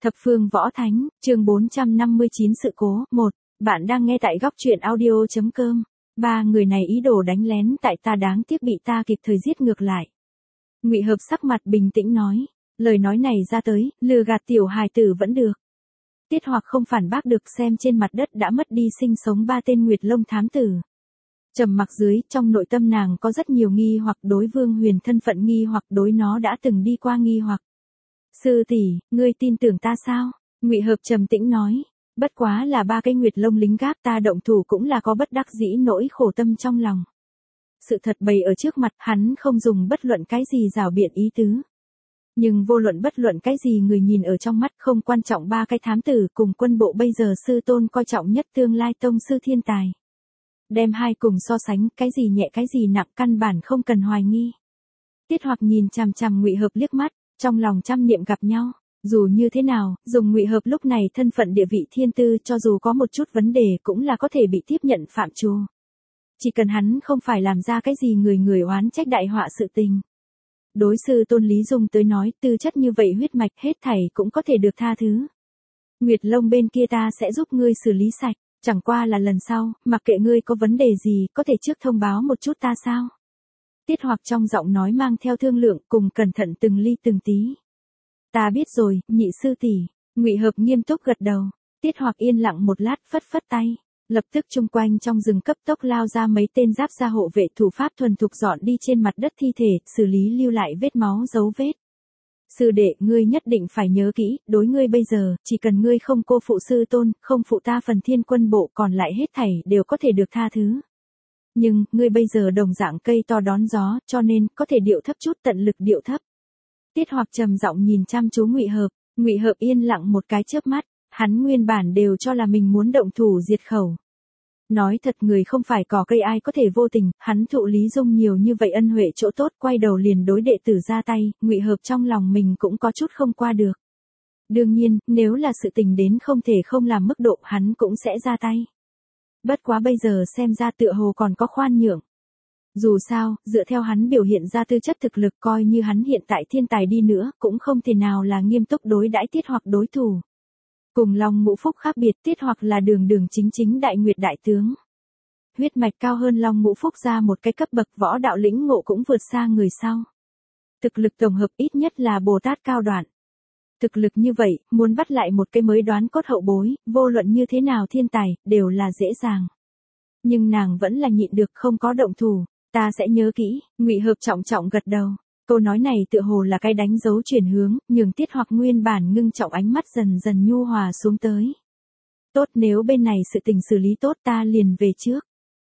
Thập phương võ thánh, chương 459 sự cố, 1. Bạn đang nghe tại góc truyện audio.com. Ba người này ý đồ đánh lén tại ta đáng tiếc bị ta kịp thời giết ngược lại. Ngụy Hợp sắc mặt bình tĩnh nói, lời nói này ra tới, lừa gạt tiểu hài tử vẫn được. Tiết Hoặc không phản bác được xem trên mặt đất đã mất đi sinh sống ba tên Nguyệt Lông thám tử. Trầm mặc dưới, trong nội tâm nàng có rất nhiều nghi hoặc đối Vương Huyền thân phận nghi hoặc đối nó đã từng đi qua nghi hoặc. Sư tỷ, ngươi tin tưởng ta sao? Ngụy Hợp trầm tĩnh nói, bất quá là ba cái Nguyệt Lông lính gác ta động thủ cũng là có bất đắc dĩ nỗi khổ tâm trong lòng. Sự thật bày ở trước mặt hắn không dùng bất luận cái gì rảo biện ý tứ. Nhưng vô luận bất luận cái gì người nhìn ở trong mắt không quan trọng ba cái thám tử cùng quân bộ bây giờ sư tôn coi trọng nhất tương lai tông sư thiên tài. Đem hai cùng so sánh cái gì nhẹ cái gì nặng căn bản không cần hoài nghi. Tiết Hoặc nhìn chằm chằm Ngụy Hợp liếc mắt, trong lòng trăm niệm gặp nhau. Dù như thế nào, dùng Ngụy Hợp lúc này thân phận địa vị thiên tư cho dù có một chút vấn đề cũng là có thể bị tiếp nhận phạm trù. Chỉ cần hắn không phải làm ra cái gì người oán trách đại họa sự tình. Đối sư tôn Lý Dung tới nói tư chất như vậy huyết mạch hết thảy cũng có thể được tha thứ. Nguyệt Lông bên kia ta sẽ giúp ngươi xử lý sạch, chẳng qua là lần sau, mặc kệ ngươi có vấn đề gì có thể trước thông báo một chút ta sao. Tiết Hoặc trong giọng nói mang theo thương lượng cùng cẩn thận từng ly từng tí. Ta biết rồi, nhị sư tỷ. Ngụy Hợp nghiêm túc gật đầu. Tiết Hoặc yên lặng một lát phất phất tay. Lập tức chung quanh trong rừng cấp tốc lao ra mấy tên giáp gia hộ vệ thủ pháp thuần thục dọn đi trên mặt đất thi thể, xử lý lưu lại vết máu dấu vết. Sư đệ, ngươi nhất định phải nhớ kỹ, đối ngươi bây giờ, chỉ cần ngươi không cô phụ sư tôn, không phụ ta phần thiên quân bộ còn lại hết thảy đều có thể được tha thứ. Nhưng, ngươi bây giờ đồng dạng cây to đón gió, cho nên, có thể điệu thấp chút tận lực điệu thấp. Tiết Hoặc trầm giọng nhìn chăm chú Ngụy Hợp. Ngụy Hợp yên lặng một cái chớp mắt, hắn nguyên bản đều cho là mình muốn động thủ diệt khẩu. Nói thật người không phải cỏ cây ai có thể vô tình, hắn thụ Lý Dung nhiều như vậy ân huệ chỗ tốt quay đầu liền đối đệ tử ra tay, Ngụy Hợp trong lòng mình cũng có chút không qua được. Đương nhiên, nếu là sự tình đến không thể không làm mức độ hắn cũng sẽ ra tay. Bất quá bây giờ xem ra tựa hồ còn có khoan nhượng. Dù sao, dựa theo hắn biểu hiện ra tư chất thực lực coi như hắn hiện tại thiên tài đi nữa cũng không thể nào là nghiêm túc đối đãi Tiết Hoặc đối thủ. Cùng Long Ngũ Phúc khác biệt Tiết Hoặc là đường chính đại nguyệt đại tướng. Huyết mạch cao hơn Long Ngũ Phúc ra một cái cấp bậc võ đạo lĩnh ngộ cũng vượt xa người sau. Thực lực tổng hợp ít nhất là Bồ Tát cao đoạn. Thực lực như vậy, muốn bắt lại một cái mới đoán cốt hậu bối, vô luận như thế nào thiên tài, đều là dễ dàng. Nhưng nàng vẫn là nhịn được không có động thủ, ta sẽ nhớ kỹ, Ngụy Hợp trọng gật đầu. Câu nói này tựa hồ là cái đánh dấu chuyển hướng, nhường Tiết Hoặc nguyên bản ngưng trọng ánh mắt dần dần nhu hòa xuống tới. Tốt, nếu bên này sự tình xử lý tốt ta liền về trước.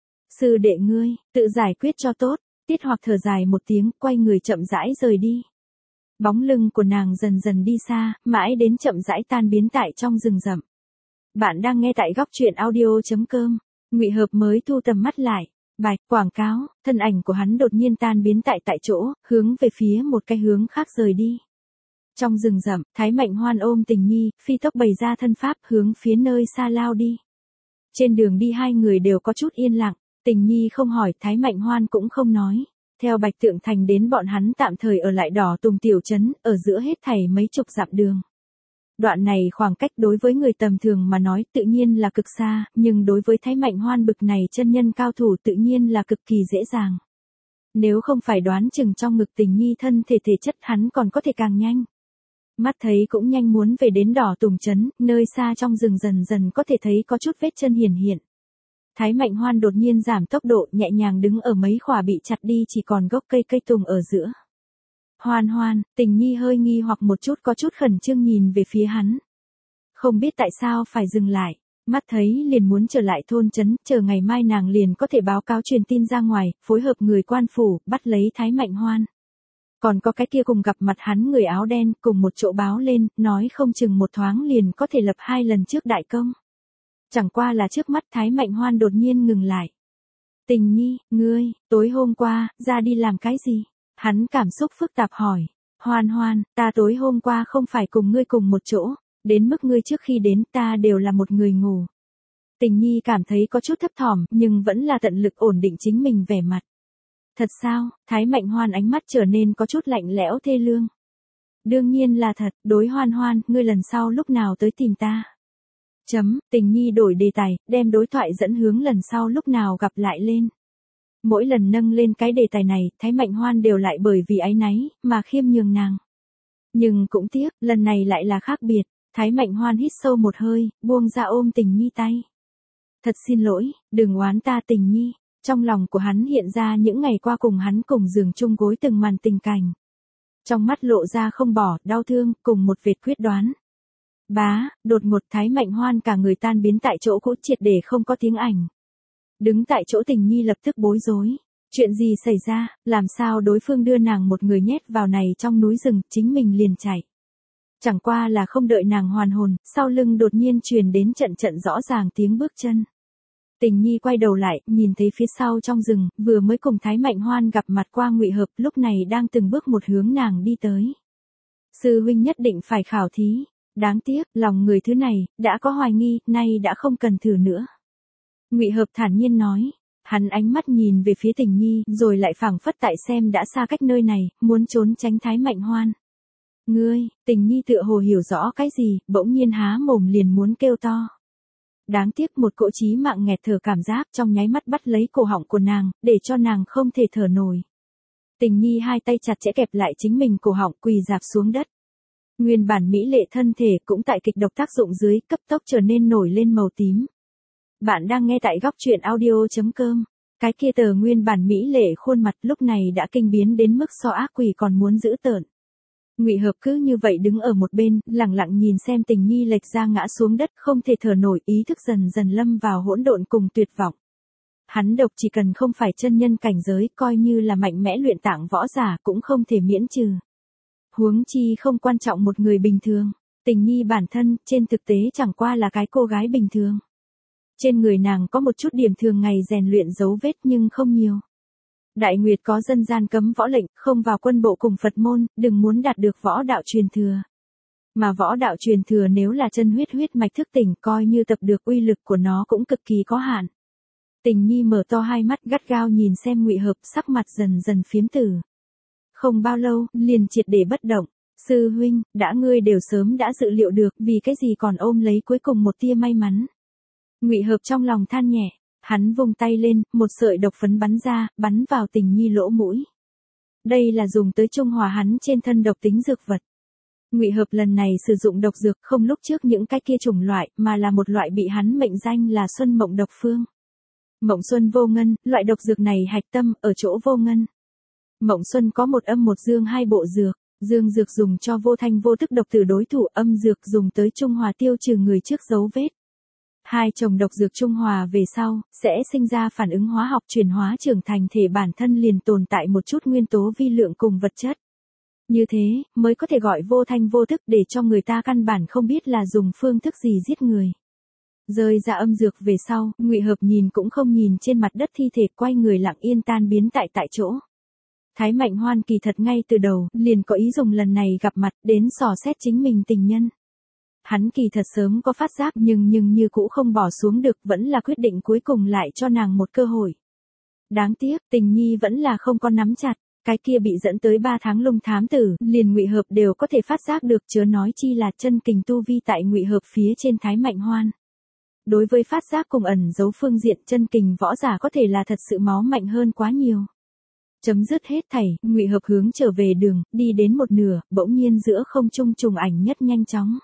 Sư đệ ngươi, tự giải quyết cho tốt. Tiết Hoặc thở dài một tiếng, quay người chậm rãi rời đi. Bóng lưng của nàng dần dần đi xa, mãi đến chậm rãi tan biến tại trong rừng rậm. Bạn đang nghe tại góc truyện audio.com. Ngụy Hợp mới thu tầm mắt lại. Bạch, quảng cáo, thân ảnh của hắn đột nhiên tan biến tại chỗ, hướng về phía một cái hướng khác rời đi. Trong rừng rậm, Thái Mạnh Hoan ôm Tình Nhi, phi tốc bày ra thân pháp hướng phía nơi xa lao đi. Trên đường đi hai người đều có chút yên lặng, Tình Nhi không hỏi, Thái Mạnh Hoan cũng không nói. Theo Bạch Tượng Thành đến bọn hắn tạm thời ở lại Đỏ Tùng tiểu trấn, ở giữa hết thảy mấy chục dặm đường. Đoạn này khoảng cách đối với người tầm thường mà nói tự nhiên là cực xa, nhưng đối với Thái Mạnh Hoan bực này chân nhân cao thủ tự nhiên là cực kỳ dễ dàng. Nếu không phải đoán chừng trong ngực Tình Nhi thân thể chất hắn còn có thể càng nhanh. Mắt thấy cũng nhanh muốn về đến Đỏ Tùng trấn, nơi xa trong rừng dần dần có thể thấy có chút vết chân hiển hiện. Thái Mạnh Hoan đột nhiên giảm tốc độ nhẹ nhàng đứng ở mấy khỏa bị chặt đi chỉ còn gốc cây tùng ở giữa. Hoan, Tình Nhi hơi nghi hoặc một chút có chút khẩn trương nhìn về phía hắn. Không biết tại sao phải dừng lại, mắt thấy liền muốn trở lại thôn trấn, chờ ngày mai nàng liền có thể báo cáo truyền tin ra ngoài, phối hợp người quan phủ, bắt lấy Thái Mạnh Hoan. Còn có cái kia cùng gặp mặt hắn người áo đen cùng một chỗ báo lên, nói không chừng một thoáng liền có thể lập 2 lần trước đại công. Chẳng qua là trước mắt Thái Mạnh Hoan đột nhiên ngừng lại. Tình Nhi, ngươi, tối hôm qua, ra đi làm cái gì? Hắn cảm xúc phức tạp hỏi. Hoan, ta tối hôm qua không phải cùng ngươi cùng một chỗ, đến mức ngươi trước khi đến ta đều là một người ngủ. Tình Nhi cảm thấy có chút thấp thỏm nhưng vẫn là tận lực ổn định chính mình vẻ mặt. Thật sao? Thái Mạnh Hoan ánh mắt trở nên có chút lạnh lẽo thê lương. Đương nhiên là thật, đối Hoan Hoan, ngươi lần sau lúc nào tới tìm ta. Tình Nhi đổi đề tài, đem đối thoại dẫn hướng lần sau lúc nào gặp lại lên. Mỗi lần nâng lên cái đề tài này, Thái Mạnh Hoan đều lại bởi vì áy náy, mà khiêm nhường nàng. Nhưng cũng tiếc, lần này lại là khác biệt, Thái Mạnh Hoan hít sâu một hơi, buông ra ôm Tình Nhi tay. Thật xin lỗi, đừng oán ta Tình Nhi, trong lòng của hắn hiện ra những ngày qua cùng hắn cùng giường chung gối từng màn tình cảnh. Trong mắt lộ ra không bỏ, đau thương, cùng một vệt quyết đoán. Đột ngột Thái Mạnh Hoan cả người tan biến tại chỗ cũ triệt để không có tiếng ảnh. Đứng tại chỗ Tình Nhi lập tức bối rối. Chuyện gì xảy ra, làm sao đối phương đưa nàng một người nhét vào này trong núi rừng, chính mình liền chạy. Chẳng qua là không đợi nàng hoàn hồn, sau lưng đột nhiên truyền đến trận trận rõ ràng tiếng bước chân. Tình Nhi quay đầu lại, nhìn thấy phía sau trong rừng, vừa mới cùng Thái Mạnh Hoan gặp mặt qua Ngụy Hợp, lúc này đang từng bước một hướng nàng đi tới. Sư huynh nhất định phải khảo thí. Đáng tiếc, lòng người thứ này, đã có hoài nghi, nay đã không cần thử nữa. Ngụy Hợp thản nhiên nói. Hắn ánh mắt nhìn về phía Tình Nhi, rồi lại phảng phất tại xem đã xa cách nơi này, muốn trốn tránh Thái Mạnh Hoan. Ngươi, Tình Nhi tựa hồ hiểu rõ cái gì, bỗng nhiên há mồm liền muốn kêu to. Đáng tiếc một cỗ chí mạng nghẹt thở cảm giác trong nháy mắt bắt lấy cổ họng của nàng, để cho nàng không thể thở nổi. Tình Nhi hai tay chặt chẽ kẹp lại chính mình cổ họng quỳ rạp xuống đất. Nguyên bản mỹ lệ thân thể cũng tại kịch độc tác dụng dưới cấp tốc trở nên nổi lên màu tím. Bạn đang nghe tại góc truyện audio.com. Cái kia tờ nguyên bản mỹ lệ khuôn mặt lúc này đã kinh biến đến mức so ác quỷ còn muốn giữ tợn. Ngụy Hợp cứ như vậy đứng ở một bên, lặng lặng nhìn xem Tình Nhi lệch ra ngã xuống đất không thể thở nổi, ý thức dần dần lâm vào hỗn độn cùng tuyệt vọng. Hắn độc chỉ cần không phải chân nhân cảnh giới, coi như là mạnh mẽ luyện tạng võ giả cũng không thể miễn trừ. Huống chi không quan trọng một người bình thường, Tình Nhi bản thân, trên thực tế chẳng qua là cái cô gái bình thường. Trên người nàng có một chút điểm thường ngày rèn luyện dấu vết nhưng không nhiều. Đại Nguyệt có dân gian cấm võ lệnh, không vào quân bộ cùng Phật môn, đừng muốn đạt được võ đạo truyền thừa. Mà võ đạo truyền thừa nếu là chân huyết mạch thức tỉnh, coi như tập được uy lực của nó cũng cực kỳ có hạn. Tình Nhi mở to hai mắt gắt gao nhìn xem Ngụy Hợp, sắc mặt dần dần phiếm tử. Không bao lâu, liền triệt để bất động. Sư huynh, đã ngươi đều sớm đã dự liệu được, vì cái gì còn ôm lấy cuối cùng một tia may mắn. Ngụy Hợp trong lòng than nhẹ, hắn vung tay lên, một sợi độc phấn bắn ra, bắn vào Tình Nhi lỗ mũi. Đây là dùng tới trung hòa hắn trên thân độc tính dược vật. Ngụy Hợp lần này sử dụng độc dược không lúc trước những cái kia chủng loại, mà là một loại bị hắn mệnh danh là Xuân Mộng độc phương. Mộng Xuân vô ngân, loại độc dược này hạch tâm ở chỗ vô ngân. Mộng Xuân có một âm một dương hai bộ dược, dương dược dùng cho vô thanh vô tức độc tử đối thủ, âm dược dùng tới trung hòa tiêu trừ người trước dấu vết. Hai chồng độc dược trung hòa về sau, sẽ sinh ra phản ứng hóa học chuyển hóa trưởng thành thể bản thân liền tồn tại một chút nguyên tố vi lượng cùng vật chất. Như thế, mới có thể gọi vô thanh vô tức để cho người ta căn bản không biết là dùng phương thức gì giết người. Rơi ra âm dược về sau, Ngụy Hợp nhìn cũng không nhìn trên mặt đất thi thể, quay người lặng yên tan biến tại chỗ. Thái Mạnh Hoan kỳ thật ngay từ đầu, liền có ý dùng lần này gặp mặt đến dò xét chính mình tình nhân. Hắn kỳ thật sớm có phát giác nhưng như cũ không bỏ xuống được, vẫn là quyết định cuối cùng lại cho nàng một cơ hội. Đáng tiếc, Tình Nhi vẫn là không có nắm chặt, cái kia bị dẫn tới 3 tháng lung thám tử, liền Ngụy Hợp đều có thể phát giác được, chớ nói chi là chân kình tu vi tại Ngụy Hợp phía trên Thái Mạnh Hoan. Đối với phát giác cùng ẩn giấu phương diện, chân kình võ giả có thể là thật sự máu mạnh hơn quá nhiều. Chấm dứt hết thảy, Ngụy Hợp hướng trở về đường, đi đến một nửa, bỗng nhiên giữa không trung trùng ảnh nhất nhanh chóng.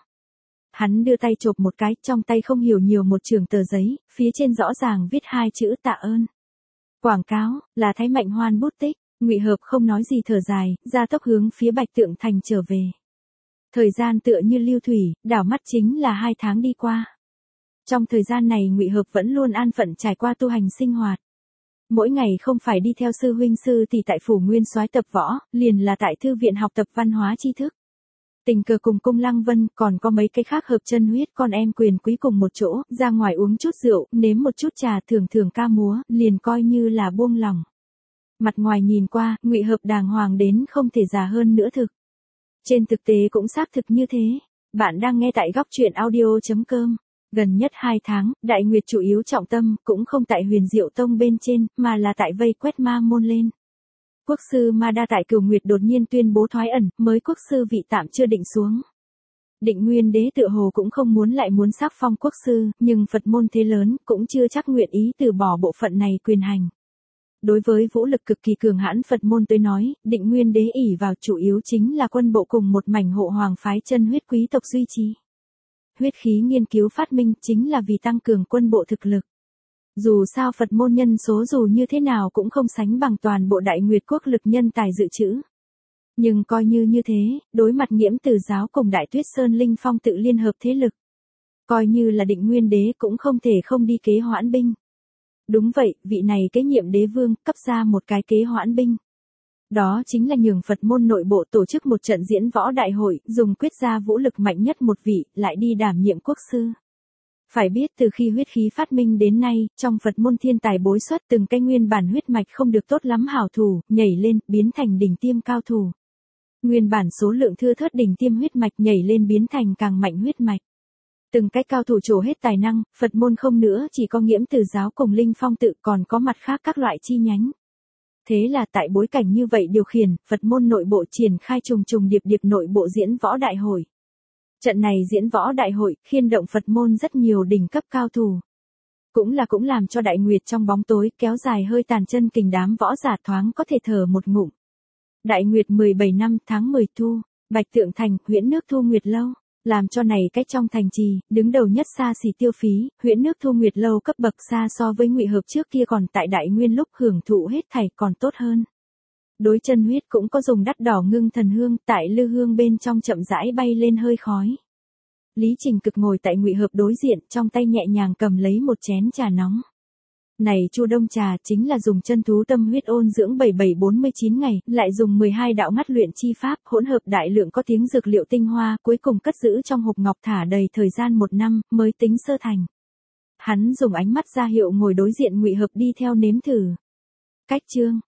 Hắn đưa tay chộp một cái, trong tay không hiểu nhiều một chưởng tờ giấy, phía trên rõ ràng viết 2 chữ tạ ơn. Quảng cáo, là Thái Mạnh Hoan bút tích, Ngụy Hợp không nói gì thở dài, ra tốc hướng phía Bạch Tượng Thành trở về. Thời gian tựa như lưu thủy, đảo mắt chính là 2 tháng đi qua. Trong thời gian này Ngụy Hợp vẫn luôn an phận trải qua tu hành sinh hoạt. Mỗi ngày không phải đi theo sư huynh sư thì tại phủ Nguyên Soái tập võ, liền là tại thư viện học tập văn hóa tri thức. Tình cờ cùng Cung Lăng Vân, còn có mấy cái khác hợp chân huyết con em quyền quý cùng một chỗ, ra ngoài uống chút rượu, nếm một chút trà, thưởng ca múa, liền coi như là buông lòng. Mặt ngoài nhìn qua, Ngụy Hợp đàng hoàng đến không thể già hơn nữa thực. Trên thực tế cũng xác thực như thế. Bạn đang nghe tại góc truyện audio.com. Gần nhất 2 tháng, Đại Nguyệt chủ yếu trọng tâm cũng không tại Huyền Diệu Tông bên trên, mà là tại vây quét ma môn lên. Quốc sư Ma Đa tại Cửu Nguyệt đột nhiên tuyên bố thoái ẩn, mới quốc sư vị tạm chưa định xuống. Định Nguyên Đế tựa hồ cũng không muốn sắc phong quốc sư, nhưng Phật môn thế lớn cũng chưa chắc nguyện ý từ bỏ bộ phận này quyền hành. Đối với vũ lực cực kỳ cường hãn Phật môn tới nói, Định Nguyên Đế ỷ vào chủ yếu chính là quân bộ cùng một mảnh hộ hoàng phái chân huyết quý tộc duy trì. Huyết khí nghiên cứu phát minh chính là vì tăng cường quân bộ thực lực. Dù sao Phật môn nhân số dù như thế nào cũng không sánh bằng toàn bộ Đại Nguyệt quốc lực nhân tài dự trữ. Nhưng coi như thế, đối mặt Nghiễm Từ giáo cùng Đại Tuyết Sơn Linh Phong tự liên hợp thế lực. Coi như là Định Nguyên Đế cũng không thể không đi kế hoãn binh. Đúng vậy, vị này kế nhiệm đế vương cấp ra một cái kế hoãn binh. Đó chính là nhường Phật môn nội bộ tổ chức một trận diễn võ đại hội, dùng quyết gia vũ lực mạnh nhất một vị, lại đi đảm nhiệm quốc sư. Phải biết từ khi huyết khí phát minh đến nay, trong Phật môn thiên tài bối xuất từng cái nguyên bản huyết mạch không được tốt lắm hảo thủ, nhảy lên, biến thành đỉnh tiêm cao thủ. Nguyên bản số lượng thưa thớt đỉnh tiêm huyết mạch nhảy lên biến thành càng mạnh huyết mạch. Từng cái cao thủ trổ hết tài năng, Phật môn không nữa chỉ có Nghiễm Từ giáo cùng Linh Phong tự còn có mặt khác các loại chi nhánh. Thế là tại bối cảnh như vậy điều khiển, Phật môn nội bộ triển khai trùng trùng điệp điệp nội bộ diễn võ đại hội. Trận này diễn võ đại hội khiên động Phật môn rất nhiều đỉnh cấp cao thủ. Cũng làm cho Đại Nguyệt trong bóng tối kéo dài hơi tàn chân kình đám võ giả thoáng có thể thở một ngụm. Đại Nguyệt 17 năm tháng 10 thu, Bạch Tượng Thành, Huyễn Nước Thu Nguyệt Lâu. Làm cho này cách trong thành trì, đứng đầu nhất xa xỉ tiêu phí, Huyễn Nước Thu Nguyệt Lâu cấp bậc xa so với Ngụy Hợp trước kia còn tại Đại Nguyên lúc hưởng thụ hết thảy còn tốt hơn. Đối chân huyết cũng có dùng đắt đỏ ngưng thần hương, tại lư hương bên trong chậm rãi bay lên hơi khói. Lý Trình Cực ngồi tại Ngụy Hợp đối diện, trong tay nhẹ nhàng cầm lấy một chén trà nóng. Này Chu Đông trà chính là dùng chân thú tâm huyết ôn dưỡng 7749 ngày, lại dùng 12 đạo ngắt luyện chi pháp, hỗn hợp đại lượng có tiếng dược liệu tinh hoa, cuối cùng cất giữ trong hộp ngọc thả đầy thời gian 1 năm, mới tính sơ thành. Hắn dùng ánh mắt ra hiệu ngồi đối diện Ngụy Hợp đi theo nếm thử. Cách chương